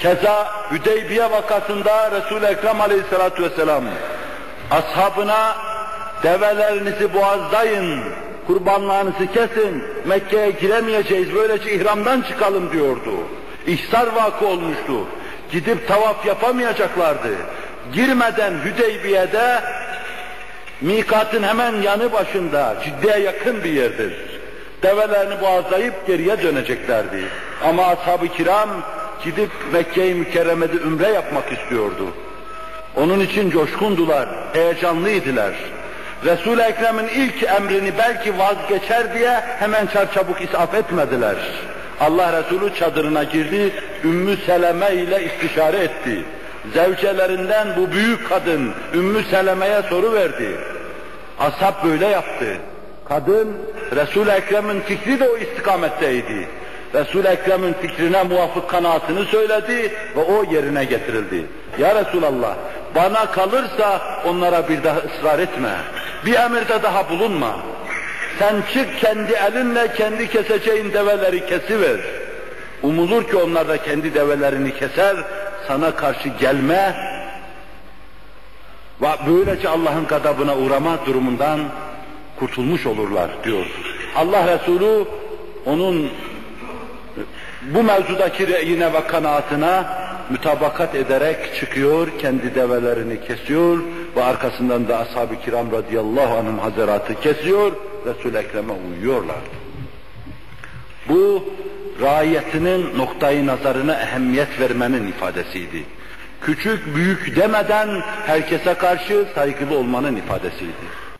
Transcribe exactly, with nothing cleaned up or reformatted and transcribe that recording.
Keza Hüdeybiye vakasında Resul-i Ekrem aleyhissalatu vesselam ashabına develerinizi boğazlayın, kurbanlarınızı kesin, Mekke'ye giremeyeceğiz, böylece ihramdan çıkalım diyordu. İhsar vakı olmuştu. Gidip tavaf yapamayacaklardı. Girmeden Hüdeybiye'de mikatın hemen yanı başında, ciddiye yakın bir yerdir. Develerini boğazlayıp geriye döneceklerdi. Ama ashab-ı kiram gidip Mekke-i Mükerreme'de ümre yapmak istiyordu. Onun için coşkundular, heyecanlıydılar. Resul-i Ekrem'in ilk emrini belki vazgeçer diye hemen çarçabuk isaf etmediler. Allah Resulü çadırına girdi, Ümmü Seleme ile istişare etti. Zevcelerinden bu büyük kadın Ümmü Seleme'ye soru verdi. Ashab böyle yaptı. Kadın, Resul-i Ekrem'in fikri de o istikametteydi. Resul-i Ekrem'in fikrine muvafık kanaatını söyledi ve o yerine getirildi. Ya Resulallah, bana kalırsa onlara bir daha ısrar etme. Bir emirde daha bulunma. Sen çık kendi elinle kendi keseceğin develeri kesiver. Umulur ki onlar da kendi develerini keser, sana karşı gelme ve böylece Allah'ın gadabına uğrama durumundan kurtulmuş olurlar diyor. Allah Resulü onun bu mevzudaki reyine ve kanaatına mütabakat ederek çıkıyor, kendi develerini kesiyor ve arkasından da ashab-ı kiram radıyallahu anhum hazaratı kesiyor, Resul-i Ekrem'e uyuyorlar. Bu, raiyetinin noktayı nazarına ehemmiyet vermenin ifadesiydi. Küçük, büyük demeden herkese karşı saygılı olmanın ifadesiydi.